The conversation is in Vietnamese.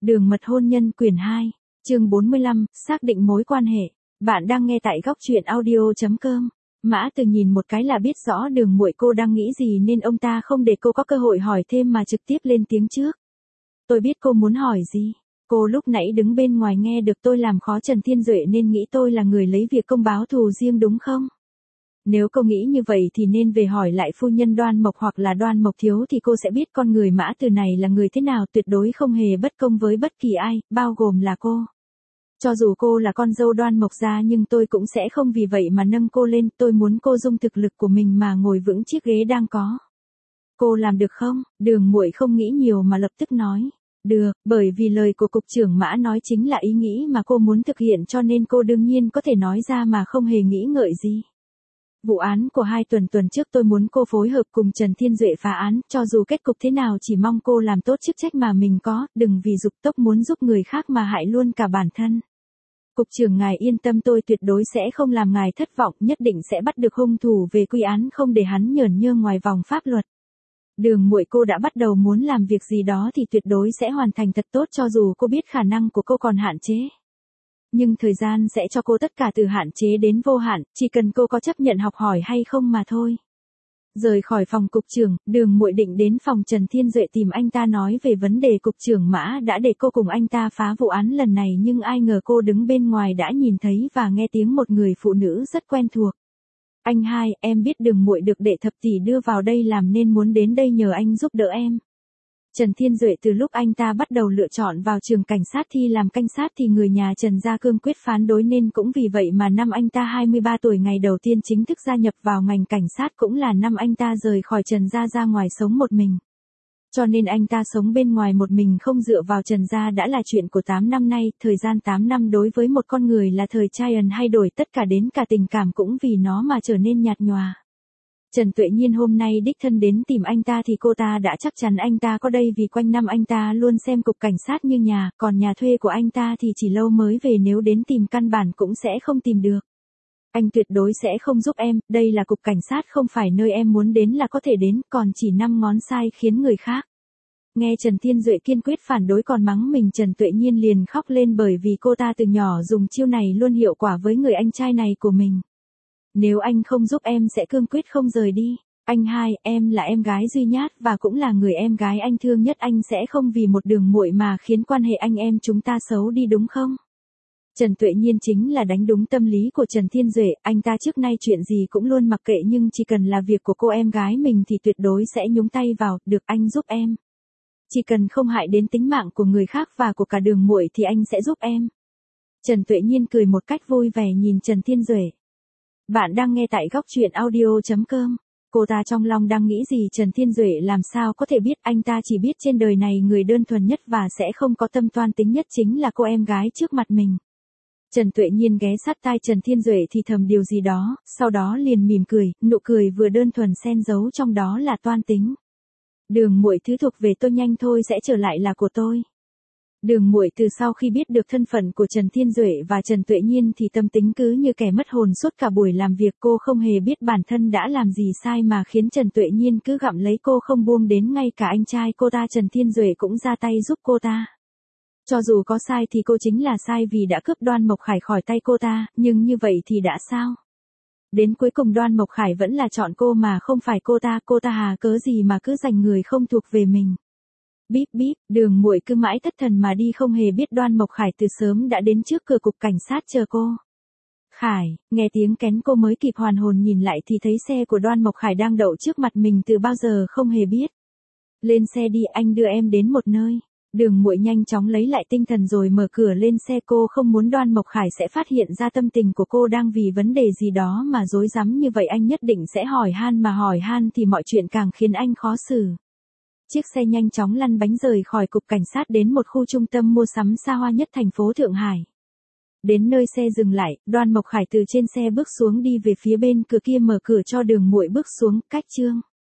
Đường mật hôn nhân quyển 2, chương 45, xác định mối quan hệ. Bạn đang nghe tại góc truyện audio.com. Mã Từ nhìn một cái là biết rõ Đường muội cô đang nghĩ gì nên ông ta không để cô có cơ hội hỏi thêm mà trực tiếp lên tiếng trước. Tôi biết cô muốn hỏi gì. Cô lúc nãy đứng bên ngoài nghe được tôi làm khó Trần Thiên Duệ nên nghĩ tôi là người lấy việc công báo thù riêng đúng không? Nếu cô nghĩ như vậy thì nên về hỏi lại phu nhân Đoan Mộc hoặc là Đoan Mộc thiếu thì cô sẽ biết con người Mã Từ này là người thế nào, tuyệt đối không hề bất công với bất kỳ ai, bao gồm là cô. Cho dù cô là con dâu Đoan Mộc gia nhưng tôi cũng sẽ không vì vậy mà nâng cô lên, tôi muốn cô dùng thực lực của mình mà ngồi vững chiếc ghế đang có. Cô làm được không? Đường muội không nghĩ nhiều mà lập tức nói. Được, bởi vì lời của cục trưởng Mã nói chính là ý nghĩ mà cô muốn thực hiện cho nên cô đương nhiên có thể nói ra mà không hề nghĩ ngợi gì. Vụ án của 2 tuần trước tôi muốn cô phối hợp cùng Trần Thiên Duệ phá án, cho dù kết cục thế nào chỉ mong cô làm tốt chức trách mà mình có, đừng vì dục tốc muốn giúp người khác mà hại luôn cả bản thân. Cục trưởng ngài yên tâm, tôi tuyệt đối sẽ không làm ngài thất vọng, nhất định sẽ bắt được hung thủ về quy án, không để hắn nhởn nhơ ngoài vòng pháp luật. Đường muội cô đã bắt đầu muốn làm việc gì đó thì tuyệt đối sẽ hoàn thành thật tốt cho dù cô biết khả năng của cô còn hạn chế. Nhưng thời gian sẽ cho cô tất cả từ hạn chế đến vô hạn, chỉ cần cô có chấp nhận học hỏi hay không mà thôi. Rời khỏi phòng cục trưởng, Đường muội định đến phòng Trần Thiên Duệ tìm anh ta nói về vấn đề cục trưởng Mã đã để cô cùng anh ta phá vụ án lần này, nhưng ai ngờ cô đứng bên ngoài đã nhìn thấy và nghe tiếng một người phụ nữ rất quen thuộc. Anh hai, em biết Đường muội được đệ thập tỷ đưa vào đây làm nên muốn đến đây nhờ anh giúp đỡ em. Trần Thiên Duệ từ lúc anh ta bắt đầu lựa chọn vào trường cảnh sát thi làm cảnh sát thì người nhà Trần gia cương quyết phản đối, nên cũng vì vậy mà năm anh ta 23 tuổi ngày đầu tiên chính thức gia nhập vào ngành cảnh sát cũng là năm anh ta rời khỏi Trần gia ra ngoài sống một mình. Cho nên anh ta sống bên ngoài một mình không dựa vào Trần gia đã là chuyện của 8 năm nay, thời gian 8 năm đối với một con người là thời trai hay đổi tất cả, đến cả tình cảm cũng vì nó mà trở nên nhạt nhòa. Trần Tuệ Nhiên hôm nay đích thân đến tìm anh ta thì cô ta đã chắc chắn anh ta có đây vì quanh năm anh ta luôn xem cục cảnh sát như nhà, còn nhà thuê của anh ta thì chỉ lâu mới về, nếu đến tìm căn bản cũng sẽ không tìm được. Anh tuyệt đối sẽ không giúp em, đây là cục cảnh sát không phải nơi em muốn đến là có thể đến, còn chỉ 5 ngón sai khiến người khác. Nghe Trần Thiên Duệ kiên quyết phản đối còn mắng mình, Trần Tuệ Nhiên liền khóc lên bởi vì cô ta từ nhỏ dùng chiêu này luôn hiệu quả với người anh trai này của mình. Nếu anh không giúp em sẽ cương quyết không rời đi. Anh hai, em là em gái duy nhất và cũng là người em gái anh thương nhất, anh sẽ không vì một Đường muội mà khiến quan hệ anh em chúng ta xấu đi đúng không? Trần Tuệ Nhiên chính là đánh đúng tâm lý của Trần Thiên Duệ, anh ta trước nay chuyện gì cũng luôn mặc kệ nhưng chỉ cần là việc của cô em gái mình thì tuyệt đối sẽ nhúng tay vào, được anh giúp em. Chỉ cần không hại đến tính mạng của người khác và của cả Đường muội thì anh sẽ giúp em. Trần Tuệ Nhiên cười một cách vui vẻ nhìn Trần Thiên Duệ. Bạn đang nghe tại góc truyện audio.com. Cô ta trong lòng đang nghĩ gì Trần Thiên Duệ làm sao có thể biết, anh ta chỉ biết trên đời này người đơn thuần nhất và sẽ không có tâm toan tính nhất chính là cô em gái trước mặt mình. Trần Tuệ Nhiên ghé sát tai Trần Thiên Duệ thì thầm điều gì đó, sau đó liền mỉm cười, nụ cười vừa đơn thuần xen giấu trong đó là toan tính. Đường muội thứ thuộc về tôi nhanh thôi sẽ trở lại là của tôi. Đường muội từ sau khi biết được thân phận của Trần Thiên Duệ và Trần Tuệ Nhiên thì tâm tính cứ như kẻ mất hồn suốt cả buổi làm việc, cô không hề biết bản thân đã làm gì sai mà khiến Trần Tuệ Nhiên cứ gặm lấy cô không buông, đến ngay cả anh trai cô ta Trần Thiên Duệ cũng ra tay giúp cô ta. Cho dù có sai thì cô chính là sai vì đã cướp Đoan Mộc Khải khỏi tay cô ta, nhưng như vậy thì đã sao? Đến cuối cùng Đoan Mộc Khải vẫn là chọn cô mà không phải cô ta hà cớ gì mà cứ giành người không thuộc về mình. Bíp bíp, Đường muội cứ mãi thất thần mà đi không hề biết Đoan Mộc Khải từ sớm đã đến trước cửa cục cảnh sát chờ cô. Khải, nghe tiếng kén cô mới kịp hoàn hồn nhìn lại thì thấy xe của Đoan Mộc Khải đang đậu trước mặt mình từ bao giờ không hề biết. Lên xe đi, anh đưa em đến một nơi. Đường muội nhanh chóng lấy lại tinh thần rồi mở cửa lên xe, cô không muốn Đoan Mộc Khải sẽ phát hiện ra tâm tình của cô đang vì vấn đề gì đó mà rối rắm như vậy, anh nhất định sẽ hỏi han mà hỏi han thì mọi chuyện càng khiến anh khó xử. Chiếc xe nhanh chóng lăn bánh rời khỏi cục cảnh sát đến một khu trung tâm mua sắm xa hoa nhất thành phố Thượng Hải. Đến nơi xe dừng lại, Đoan Mộc Khải từ trên xe bước xuống đi về phía bên cửa kia mở cửa cho Đường muội bước xuống, cách chương.